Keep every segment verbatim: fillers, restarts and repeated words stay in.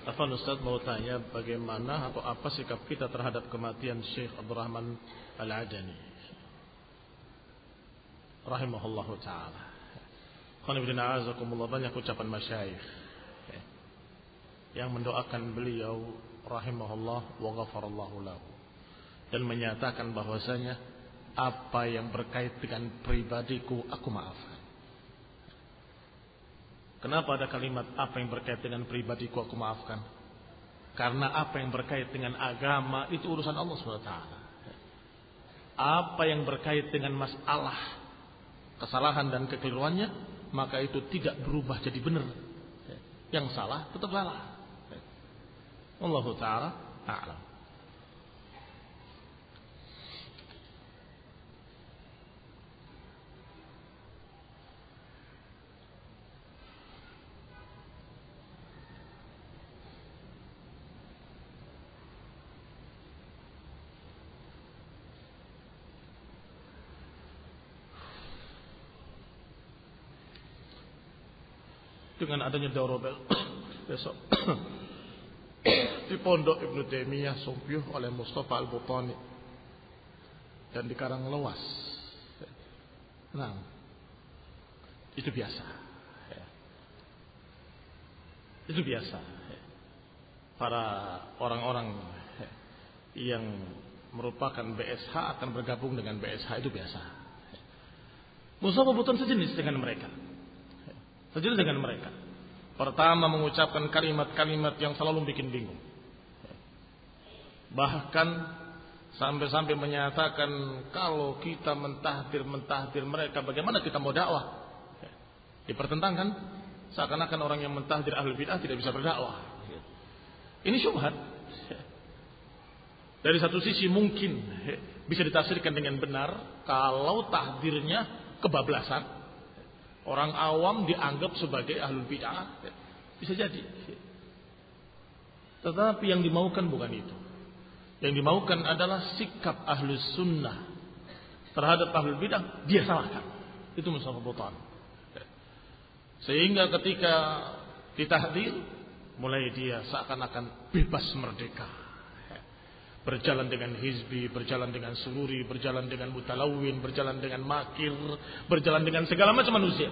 Afwan Ustaz mau tanya bagaimana atau apa sikap kita terhadap kematian Syekh Abdurrahman Al-Adani rahimahullahu ta'ala. Qanibina azakumullah, banyak ucapan masyayikh yang mendoakan beliau rahimahullah wa ghafarallahu lahu dan menyatakan bahwasanya apa yang berkait dengan pribadiku aku maafkan. Kenapa ada kalimat apa yang berkait dengan pribadiku aku maafkan? Karena apa yang berkait dengan agama itu urusan Allah subhanahu wa taala. Apa yang berkait dengan masalah kesalahan dan kekeliruannya, maka itu tidak berubah jadi benar. Yang salah tetap salah. Wallahu taala a'lam. Dengan adanya daurah besok di Pondok Ibnu Taimiyah Sumpiyuh oleh Mustafa Al-Butani dan di Karanglewas. Nah, itu biasa. Itu biasa. Para orang-orang yang merupakan B S H akan bergabung dengan B S H, itu biasa. Mustafa Al-Butani sejenis dengan mereka. Sejenis dengan mereka. Pertama mengucapkan kalimat-kalimat yang selalu bikin bingung. Bahkan sampai-sampai menyatakan kalau kita mentahdir-mentahdir mereka, bagaimana kita mau dakwah? Dipertentangkan seakan-akan orang yang mentahdir ahlul bid'ah tidak bisa berdakwah. Ini syubhat. Dari satu sisi mungkin bisa ditafsirkan dengan benar kalau tahdirnya kebablasan. Orang awam dianggap sebagai ahlul bid'ah, bisa jadi. Tetapi yang dimaukan bukan itu. Yang dimaukan adalah sikap ahlus sunnah terhadap ahlul bid'ah, dia salahkan. Itu Mustafa Al-Butani. Sehingga ketika ditahdir, mulai dia seakan-akan bebas merdeka. Berjalan dengan hizbi, berjalan dengan sururi, berjalan dengan mutalawin, berjalan dengan makir, berjalan dengan segala macam manusia.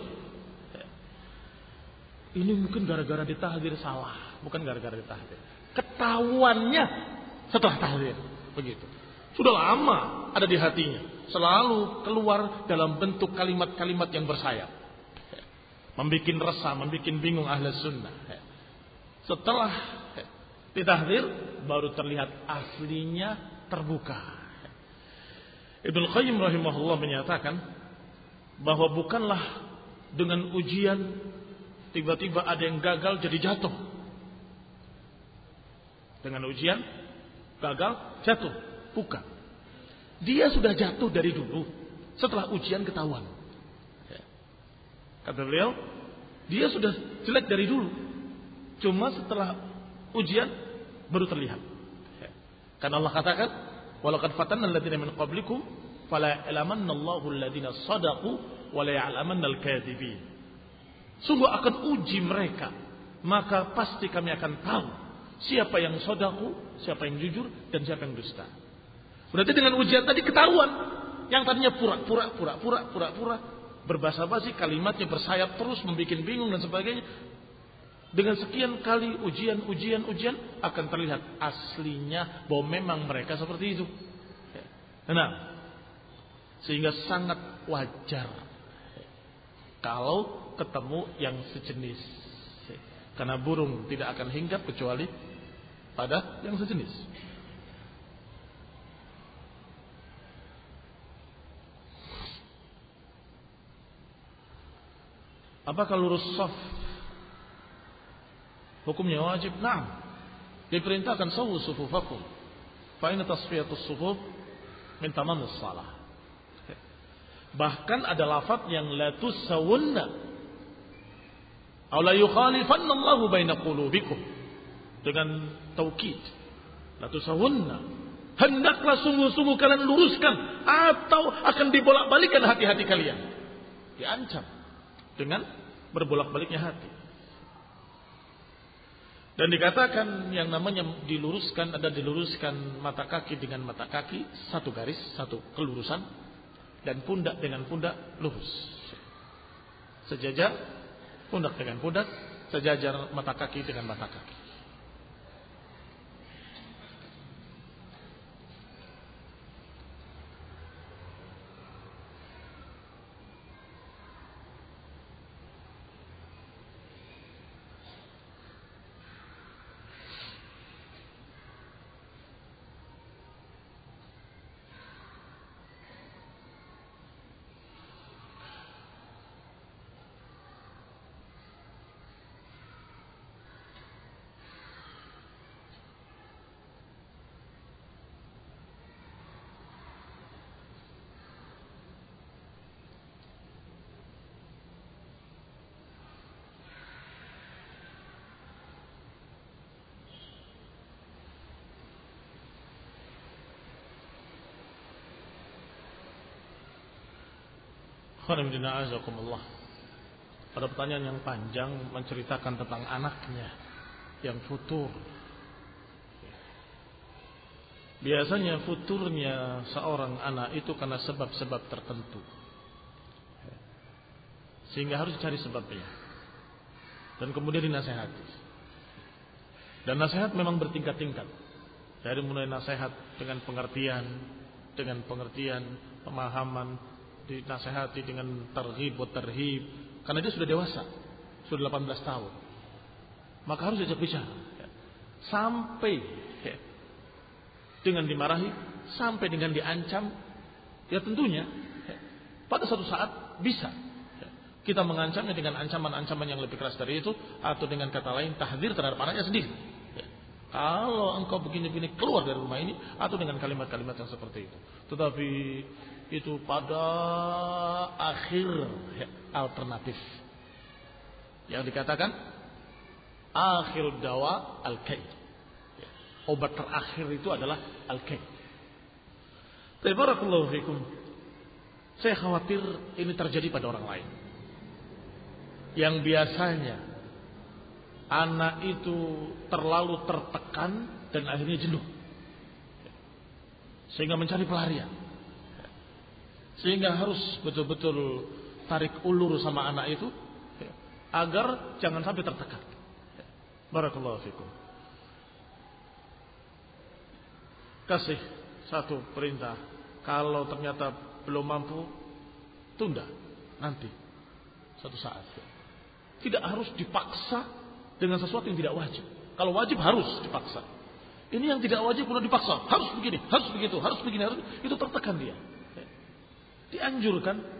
Ini mungkin gara-gara ditahdir salah, bukan gara-gara ditahdir. Ketahuannya setelah tahdir, begitu. Sudah lama ada di hatinya, selalu keluar dalam bentuk kalimat-kalimat yang bersayap, membikin resah, membikin bingung ahli sunnah. Setelah ditahdir baru terlihat aslinya terbuka. Ibnu Qayyim rahimahullah menyatakan bahwa bukanlah dengan ujian tiba-tiba ada yang gagal jadi jatuh. Dengan ujian gagal jatuh, bukan. Dia sudah jatuh dari dulu setelah ujian ketahuan. Kata beliau, dia sudah jelek dari dulu. Cuma setelah ujian baru terlihat. Karena Allah katakan, "Walaqad fatanna alladziina min qablikum fala ya'lamanna Allahu alladziina shadaqu wa la ya'lamanna al-kadzibin." Sungguh akan uji mereka, maka pasti kami akan tahu siapa yang shadaqu, siapa yang jujur dan siapa yang dusta. Berarti dengan ujian tadi ketahuan, yang tadinya pura-pura pura-pura pura-pura berbasa-basi, kalimatnya bersayap terus membuat bingung dan sebagainya. Dengan sekian kali ujian, ujian, ujian akan terlihat aslinya bahwa memang mereka seperti itu. Nah, sehingga sangat wajar kalau ketemu yang sejenis. Karena burung tidak akan hinggap kecuali pada yang sejenis. Apakah lurus shaf hukumnya wajib? Naam. Diperintahkan sawu sufufakum. Fa inna tasfiyatus sufuf min tamamis shalah. Bahkan ada lafaz yang la tusawunna aw la yukhalifanna Allahu baina qulubikum, dengan taukid. La tusawunna, hendaklah sungguh-sungguh kalian luruskan atau akan dibolak-balikkan hati-hati kalian. Diancam dengan berbolak-baliknya hati. Dan dikatakan yang namanya diluruskan, ada diluruskan mata kaki dengan mata kaki satu garis, satu kelurusan, dan pundak dengan pundak lurus. Sejajar pundak dengan pundak, sejajar mata kaki dengan mata kaki. Pada pertanyaan yang panjang menceritakan tentang anaknya yang futur. Biasanya futurnya seorang anak itu karena sebab-sebab tertentu, sehingga harus cari sebabnya dan kemudian dinasehati. Dan nasihat memang bertingkat-tingkat, dari mulai nasihat dengan pengertian, dengan pengertian, pemahaman, dinasehati dengan targhib wa tarhib, karena dia sudah dewasa, sudah delapan belas tahun, maka harus diajak bicara sampai dengan dimarahi, sampai dengan diancam. Ya tentunya pada suatu saat bisa kita mengancamnya dengan ancaman-ancaman yang lebih keras dari itu, atau dengan kata lain tahdzir terhadap anaknya sendiri. Kalau engkau begini-begini, keluar dari rumah ini, atau dengan kalimat-kalimat yang seperti itu. Tetapi itu pada akhir ya, alternatif yang dikatakan akhir dawa al-kay. Obat terakhir itu adalah al-kay. Barakallahu fikum. Saya khawatir ini terjadi pada orang lain yang biasanya anak itu terlalu tertekan dan akhirnya jenuh, sehingga mencari pelarian, sehingga harus betul-betul tarik ulur sama anak itu agar jangan sampai tertekan. Barakallahu fikum. Kasih satu perintah, kalau ternyata belum mampu, tunda nanti satu saat. Tidak harus dipaksa dengan sesuatu yang tidak wajib. Kalau wajib harus dipaksa. Ini yang tidak wajib perlu dipaksa, harus begini, harus begitu, harus begini, harus itu, tertekan dia. Dianjurkan,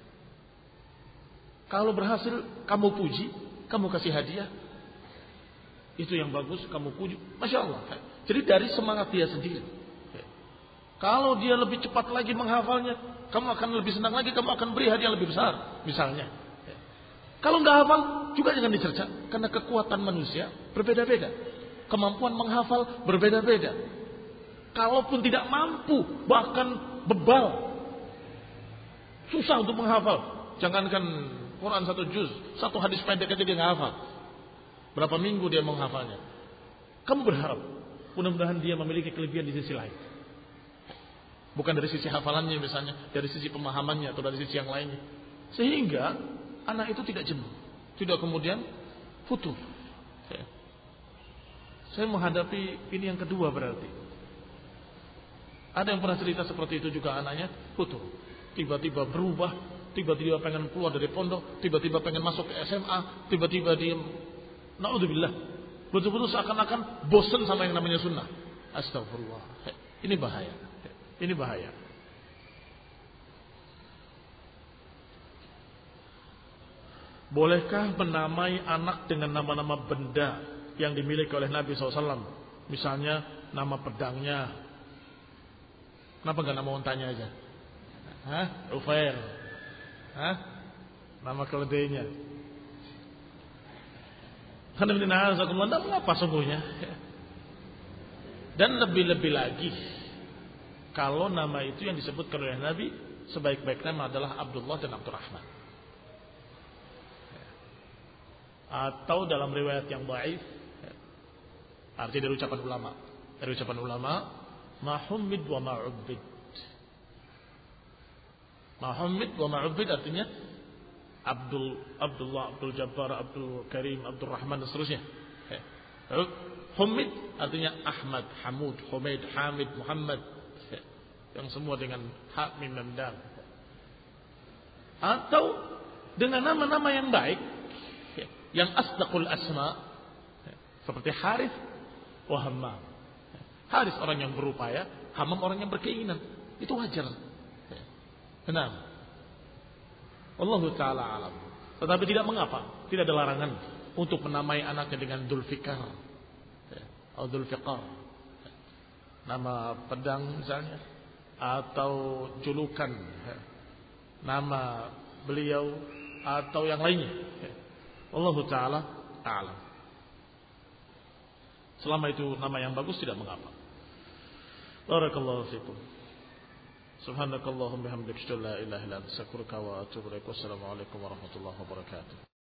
kalau berhasil kamu puji, kamu kasih hadiah, itu yang bagus, kamu puji, masya Allah. Jadi dari semangat dia sendiri. Kalau dia lebih cepat lagi menghafalnya, kamu akan lebih senang lagi, kamu akan beri hadiah lebih besar, misalnya. Kalau nggak hafal juga jangan dicerca, karena kekuatan manusia berbeda-beda, kemampuan menghafal berbeda-beda. Kalaupun tidak mampu, bahkan bebal, susah untuk menghafal. Jangankan Quran satu juz, satu hadis pendek aja dia nggak hafal. Berapa minggu dia menghafalnya? Kamu berharap mudah-mudahan dia memiliki kelebihan di sisi lain, bukan dari sisi hafalannya misalnya, dari sisi pemahamannya atau dari sisi yang lainnya, sehingga anak itu tidak jenuh, tidak kemudian futur. Saya, saya menghadapi ini yang kedua berarti. Ada yang pernah cerita seperti itu juga, anaknya futur, tiba-tiba berubah, tiba-tiba pengen keluar dari pondok, tiba-tiba pengen masuk ke S M A, tiba-tiba dia, naudzubillah, betul-betul seakan-akan bosan sama yang namanya sunnah. Astagfirullah. Ini bahaya. Ini bahaya. Bolehkah menamai anak dengan nama-nama benda yang dimiliki oleh Nabi shallallahu alaihi wasallam? Misalnya nama pedangnya. Kenapa gak nama untanya aja? Hah? Ufair. Hah? Nama keledainya. Alhamdulillah, mengapa sungguhnya? Dan lebih-lebih lagi, kalau nama itu yang disebutkan oleh Nabi, sebaik-baik nama adalah Abdullah dan Abdurrahman. Atau dalam riwayat yang dhaif, Artinya dari ucapan ulama. Dari ucapan ulama, mahumid wa ma'ubbid. Mahumid wa ma'ubbid artinya Abdul, Abdullah, Abdul Jabbar, Abdul Karim, Abdul Rahman dan seterusnya. Humid artinya Ahmad, Hamud, Humaid, Hamid, Muhammad. Yang semua dengan ha, mim dan dal. Atau dengan nama-nama yang baik, yang asdaqul asma, seperti Harith wa Hammam. Harith orang yang berupaya, Hammam orang yang berkeinginan. Itu wajar. Benar. Allah Ta'ala alam. Tetapi tidak mengapa, tidak ada larangan untuk menamai anaknya dengan Dzulfikar atau Dzulfiqar, nama pedang misalnya, atau julukan nama beliau atau yang lainnya. Allah Ta'ala alam. Selama itu nama yang bagus tidak mengapa. Barakallahu fikum. Subhanakallahumma bihamdika, la ilaha illa anta, astaghfiruka wa atubu ilaik. Wassalamu alaikum warahmatullahi wabarakatuh.